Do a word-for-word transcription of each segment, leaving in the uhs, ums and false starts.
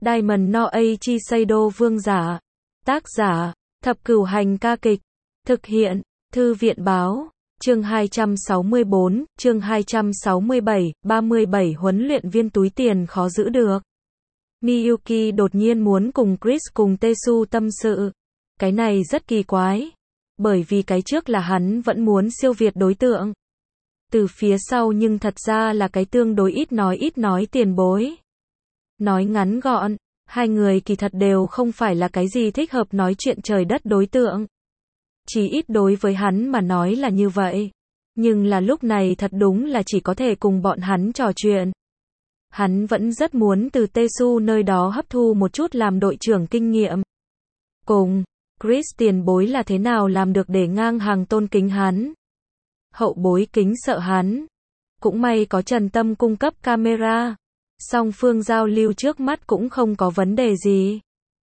Diamond no Eiichi Seido vương giả. Tác giả, Thập Cửu Hành ca kịch. Thực hiện, Thư viện báo. Chương hai trăm sáu mươi bốn, chương hai trăm sáu mươi bảy, ba mươi bảy huấn luyện viên túi tiền khó giữ được. Miyuki đột nhiên muốn cùng Chris cùng Tesu tâm sự. Cái này rất kỳ quái. Bởi vì cái trước là hắn vẫn muốn siêu việt đối tượng. Từ phía sau nhưng thật ra là cái tương đối ít nói ít nói tiền bối. Nói ngắn gọn, hai người kỳ thật đều không phải là cái gì thích hợp nói chuyện trời đất đối tượng. Chỉ ít đối với hắn mà nói là như vậy. Nhưng là lúc này thật đúng là chỉ có thể cùng bọn hắn trò chuyện. Hắn vẫn rất muốn từ Tesu nơi đó hấp thu một chút làm đội trưởng kinh nghiệm. Cùng Chris tiền bối là thế nào làm được để ngang hàng tôn kính hắn. Hậu bối kính sợ hắn. Cũng may có Trần Tâm cung cấp camera. Song phương giao lưu trước mắt cũng không có vấn đề gì.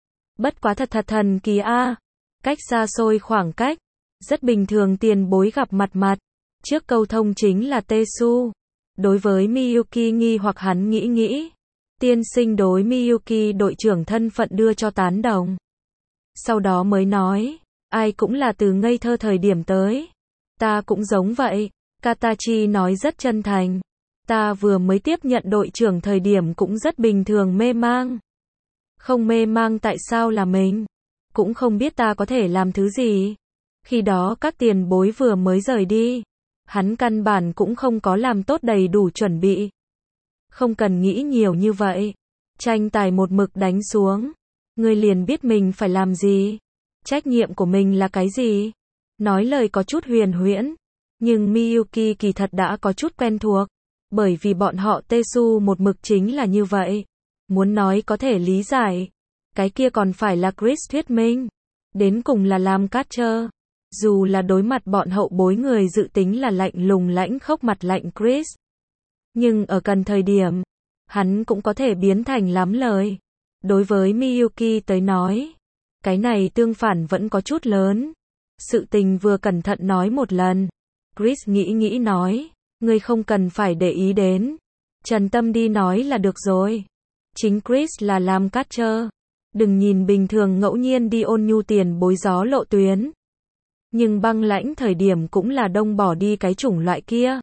Bất quá thật thật thần kỳ a. Cách xa xôi khoảng cách. Rất bình thường tiền bối gặp mặt mặt. Trước câu thông chính là Tesu. Đối với Miyuki nghi hoặc hắn nghĩ nghĩ. Tiên sinh đối Miyuki đội trưởng thân phận đưa cho tán đồng. Sau đó mới nói. Ai cũng là từ ngây thơ thời điểm tới. Ta cũng giống vậy. Katachi nói rất chân thành. Ta vừa mới tiếp nhận đội trưởng thời điểm cũng rất bình thường mê mang. Không mê mang tại sao là mình. Cũng không biết ta có thể làm thứ gì. Khi đó các tiền bối vừa mới rời đi. Hắn căn bản cũng không có làm tốt đầy đủ chuẩn bị. Không cần nghĩ nhiều như vậy. Tranh tài một mực đánh xuống. Ngươi liền biết mình phải làm gì. Trách nhiệm của mình là cái gì. Nói lời có chút huyền huyễn. Nhưng Miyuki kỳ thật đã có chút quen thuộc. Bởi vì bọn họ Tesu một mực chính là như vậy. Muốn nói có thể lý giải. Cái kia còn phải là Chris thuyết minh. Đến cùng là làm catcher. Dù là đối mặt bọn hậu bối người dự tính là lạnh lùng lãnh khốc mặt lạnh Chris. Nhưng ở cần thời điểm, hắn cũng có thể biến thành lắm lời. Đối với Miyuki tới nói, cái này tương phản vẫn có chút lớn. Sự tình vừa cẩn thận nói một lần. Chris nghĩ nghĩ nói, ngươi không cần phải để ý đến. Trần Tâm đi nói là được rồi. Chính Chris là làm catcher. Đừng nhìn bình thường ngẫu nhiên đi ôn nhu tiền bối gió lộ tuyến. Nhưng băng lãnh thời điểm cũng là đông bỏ đi cái chủng loại kia.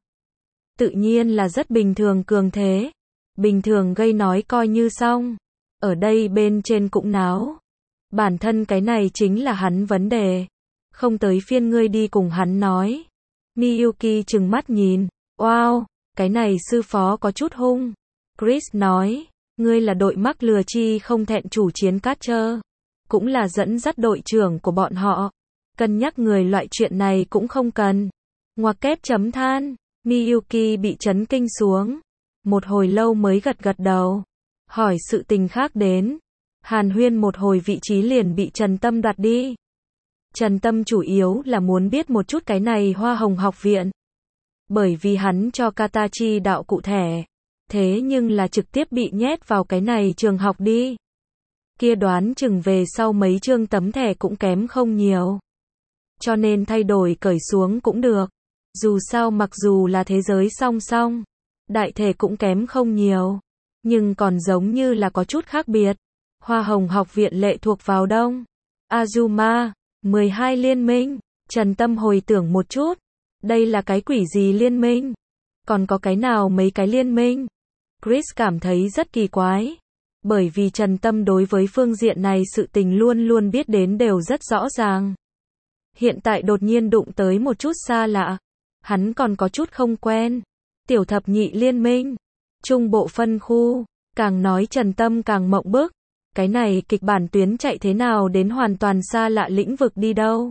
Tự nhiên là rất bình thường cường thế. Bình thường gây nói coi như xong. Ở đây bên trên cũng náo. Bản thân cái này chính là hắn vấn đề. Không tới phiên ngươi đi cùng hắn nói. Miyuki trừng mắt nhìn. Wow, cái này sư phó có chút hung. Chris nói. Ngươi là đội mắc lừa chi không thẹn chủ chiến catcher. Cũng là dẫn dắt đội trưởng của bọn họ. Cân nhắc người loại chuyện này cũng không cần. Ngoặc kép chấm than. Miyuki bị chấn kinh xuống. Một hồi lâu mới gật gật đầu. Hỏi sự tình khác đến. Hàn huyên một hồi vị trí liền bị Trần Tâm đoạt đi. Trần Tâm chủ yếu là muốn biết một chút cái này Hoa Hồng học viện. Bởi vì hắn cho Katachi đạo cụ thẻ. Thế nhưng là trực tiếp bị nhét vào cái này trường học đi. Kia đoán chừng về sau mấy chương tấm thẻ cũng kém không nhiều. Cho nên thay đổi cởi xuống cũng được. Dù sao mặc dù là thế giới song song. Đại thể cũng kém không nhiều. Nhưng còn giống như là có chút khác biệt. Hoa Hồng học viện lệ thuộc vào Đông Azuma. mười hai liên minh. Trần Tâm hồi tưởng một chút. Đây là cái quỷ gì liên minh? Còn có cái nào mấy cái liên minh? Chris cảm thấy rất kỳ quái. Bởi vì Trần Tâm đối với phương diện này sự tình luôn luôn biết đến đều rất rõ ràng. Hiện tại đột nhiên đụng tới một chút xa lạ. Hắn còn có chút không quen. Tiểu thập nhị liên minh. Trung bộ phân khu. Càng nói Trần Tâm càng mộng bức. Cái này kịch bản tuyến chạy thế nào đến hoàn toàn xa lạ lĩnh vực đi đâu.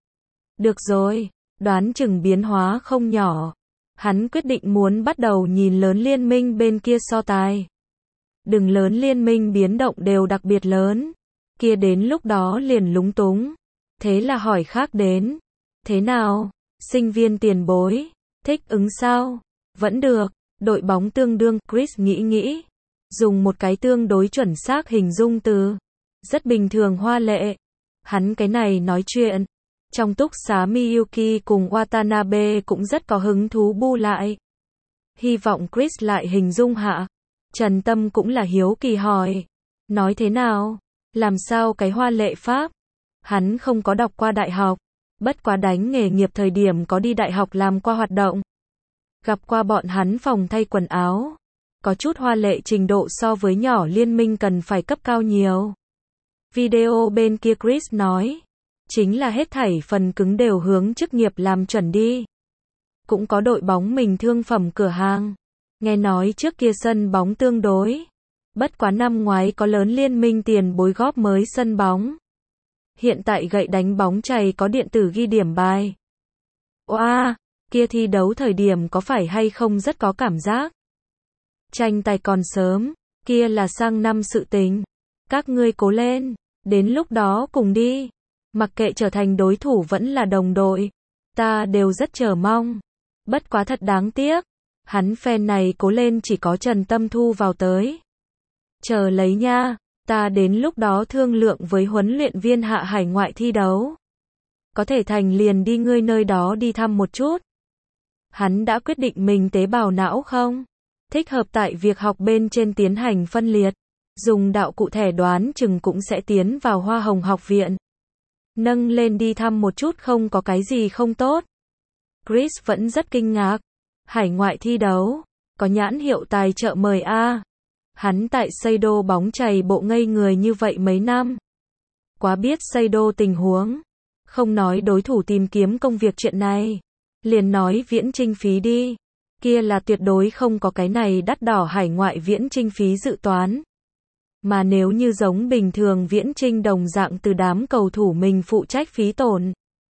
Được rồi. Đoán chừng biến hóa không nhỏ. Hắn quyết định muốn bắt đầu nhìn lớn liên minh bên kia so tài. Đừng lớn liên minh biến động đều đặc biệt lớn. Kia đến lúc đó liền lúng túng. Thế là hỏi khác đến. Thế nào? Sinh viên tiền bối. Thích ứng sao? Vẫn được. Đội bóng tương đương. Chris nghĩ nghĩ. Dùng một cái tương đối chuẩn xác hình dung từ. Rất bình thường hoa lệ. Hắn cái này nói chuyện. Trong túc xá Miyuki cùng Watanabe cũng rất có hứng thú bu lại. Hy vọng Chris lại hình dung hạ. Trần Tâm cũng là hiếu kỳ hỏi. Nói thế nào? Làm sao cái hoa lệ pháp? Hắn không có đọc qua đại học. Bất quá đánh nghề nghiệp thời điểm có đi đại học làm qua hoạt động. Gặp qua bọn hắn phòng thay quần áo. Có chút hoa lệ trình độ so với nhỏ liên minh cần phải cấp cao nhiều. Video bên kia Chris nói. Chính là hết thảy phần cứng đều hướng chức nghiệp làm chuẩn đi. Cũng có đội bóng mình thương phẩm cửa hàng. Nghe nói trước kia sân bóng tương đối. Bất quá năm ngoái có lớn liên minh tiền bối góp mới sân bóng. Hiện tại gậy đánh bóng chày có điện tử ghi điểm bài. Oa, kia thi đấu thời điểm có phải hay không rất có cảm giác. Tranh tài còn sớm, kia là sang năm sự tình. Các ngươi cố lên, đến lúc đó cùng đi. Mặc kệ trở thành đối thủ vẫn là đồng đội, ta đều rất chờ mong. Bất quá thật đáng tiếc, hắn fan này cố lên chỉ có Trần Tâm Thu vào tới. Chờ lấy nha, ta đến lúc đó thương lượng với huấn luyện viên hạ hải ngoại thi đấu. Có thể thành liền đi ngươi nơi đó đi thăm một chút. Hắn đã quyết định mình tế bào não không? Thích hợp tại việc học bên trên tiến hành phân liệt. Dùng đạo cụ thẻ đoán chừng cũng sẽ tiến vào Hoa Hồng học viện. Nâng lên đi thăm một chút không có cái gì không tốt. Chris vẫn rất kinh ngạc. Hải ngoại thi đấu, có nhãn hiệu tài trợ mời a. Hắn tại Seido bóng chày bộ ngây người như vậy mấy năm. Quá biết Seido tình huống. Không nói đối thủ tìm kiếm công việc chuyện này. Liền nói viễn chinh phí đi. Kia là tuyệt đối không có cái này đắt đỏ hải ngoại viễn chinh phí dự toán. Mà nếu như giống bình thường viễn chinh đồng dạng từ đám cầu thủ mình phụ trách phí tổn.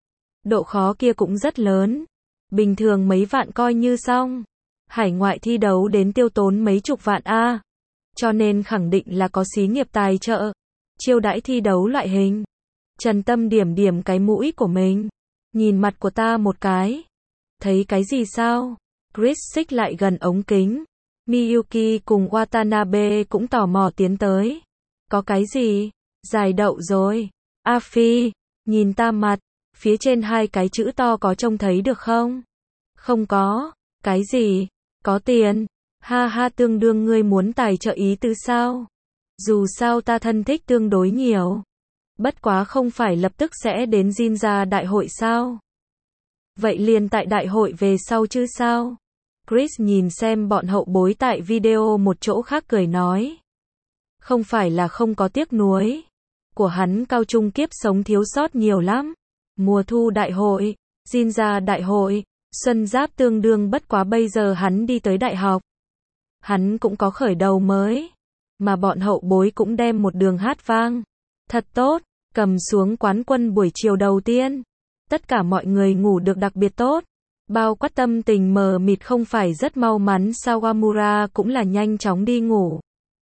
Độ khó kia cũng rất lớn. Bình thường mấy vạn coi như xong. Hải ngoại thi đấu đến tiêu tốn mấy chục vạn a. Cho nên khẳng định là có xí nghiệp tài trợ. Chiêu đãi thi đấu loại hình. Trần Tâm điểm điểm cái mũi của mình. Nhìn mặt của ta một cái. Thấy cái gì sao? Chris xích lại gần ống kính. Miyuki cùng Watanabe cũng tò mò tiến tới. Có cái gì? Giải đậu rồi. A Phi, nhìn ta mặt. Phía trên hai cái chữ to có trông thấy được không? Không có. Cái gì? Có tiền. Ha ha, tương đương ngươi muốn tài trợ ý tứ sao? Dù sao ta thân thích tương đối nhiều. Bất quá không phải lập tức sẽ đến Jinja đại hội sao? Vậy liền tại đại hội về sau chứ sao? Chris nhìn xem bọn hậu bối tại video một chỗ khác cười nói. Không phải là không có tiếc nuối. Của hắn cao trung kiếp sống thiếu sót nhiều lắm. Mùa thu đại hội, Jinja đại hội, xuân giáp tương đương bất quá bây giờ hắn đi tới đại học. Hắn cũng có khởi đầu mới. Mà bọn hậu bối cũng đem một đường hát vang. Thật tốt, cầm xuống quán quân buổi chiều đầu tiên. Tất cả mọi người ngủ được đặc biệt tốt. Bao quát tâm tình mờ mịt không phải rất mau mắn Sawamura cũng là nhanh chóng đi ngủ.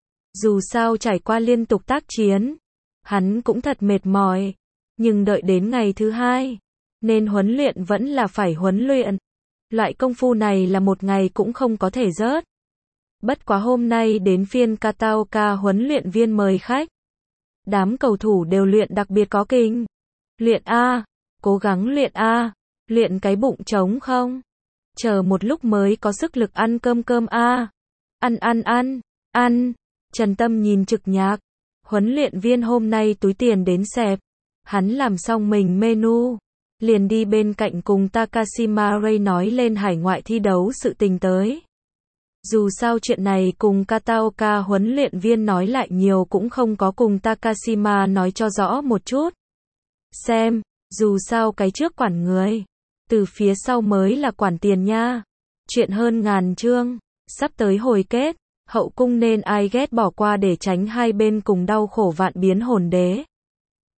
Dù sao trải qua liên tục tác chiến, hắn cũng thật mệt mỏi. Nhưng đợi đến ngày thứ hai, nên huấn luyện vẫn là phải huấn luyện. Loại công phu này là một ngày cũng không có thể rớt. Bất quá hôm nay đến phiên Kataoka huấn luyện viên mời khách. Đám cầu thủ đều luyện đặc biệt có kinh. Luyện A, cố gắng luyện A, luyện cái bụng trống không? Chờ một lúc mới có sức lực ăn cơm cơm A. Ăn ăn ăn, ăn. Trần Tâm nhìn Trực Nhạc. Huấn luyện viên hôm nay túi tiền đến xẹp. Hắn làm xong mình menu. Liền đi bên cạnh cùng Takashima Ray nói lên hải ngoại thi đấu sự tình tới. Dù sao chuyện này cùng Kataoka huấn luyện viên nói lại nhiều cũng không có cùng Takashima nói cho rõ một chút. Xem, dù sao cái trước quản người, từ phía sau mới là quản tiền nha. Chuyện hơn ngàn chương, sắp tới hồi kết, hậu cung nên ai ghét bỏ qua để tránh hai bên cùng đau khổ vạn biến hồn đế.